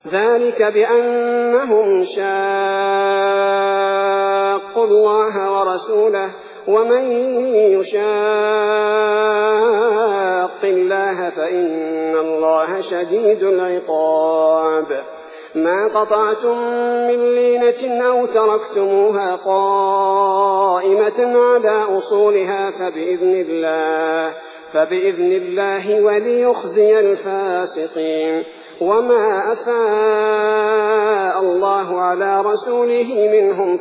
ذلك بأنهم شاقوا الله ورسوله ومن يشاق الله فإن الله شديد العقاب ما قطعتم من لينة أو تركتموها قائمة على أصولها فبإذن الله وليخزي الفاسقين وما أفاء الله على رسوله منهم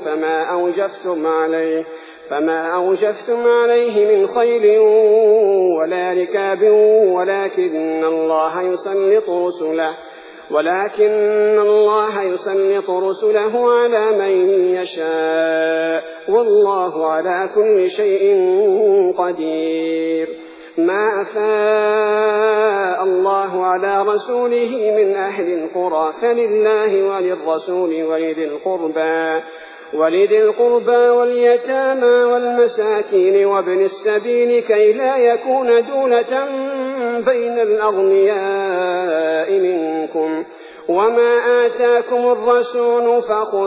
فما أوجفتم عليه من خيل ولا ركاب ولكن الله يسلط رسله على من يشاء والله على كل شيء قدير ما أفاء الله على رسوله من أهل القرى فلله وللرسول ولذي القربى واليتامى والمساكين وابن السبيل كي لا يكون دولة بين الأغنياء منكم وما آتاكم الرسول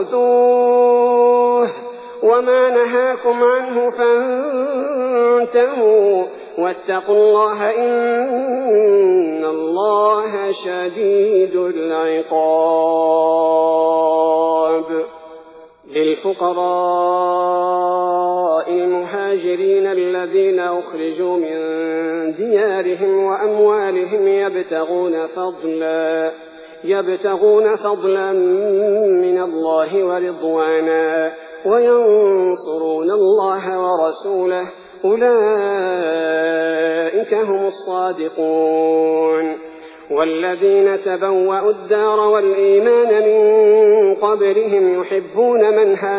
فخذوه وما نهاكم عنه فانتهوا واتقوا الله إن الله شديد العقاب للفقراء المهاجرين الذين أخرجوا من ديارهم وأموالهم يبتغون فضلا من الله ورضوانا وينصرون الله ورسوله أولئك هم الصادقون والذين تبوأوا الدار والإيمان من قبلهم يحبون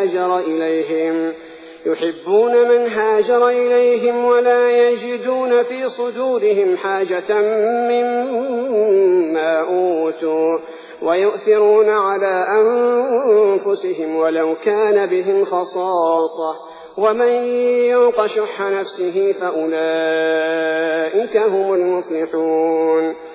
من هاجر إليهم ولا يجدون في صدورهم حاجة مما أوتوا ويؤثرون على أنفسهم ولو كان بهم خصاصة ومن يوق شح نفسه فأولئك هم المفلحون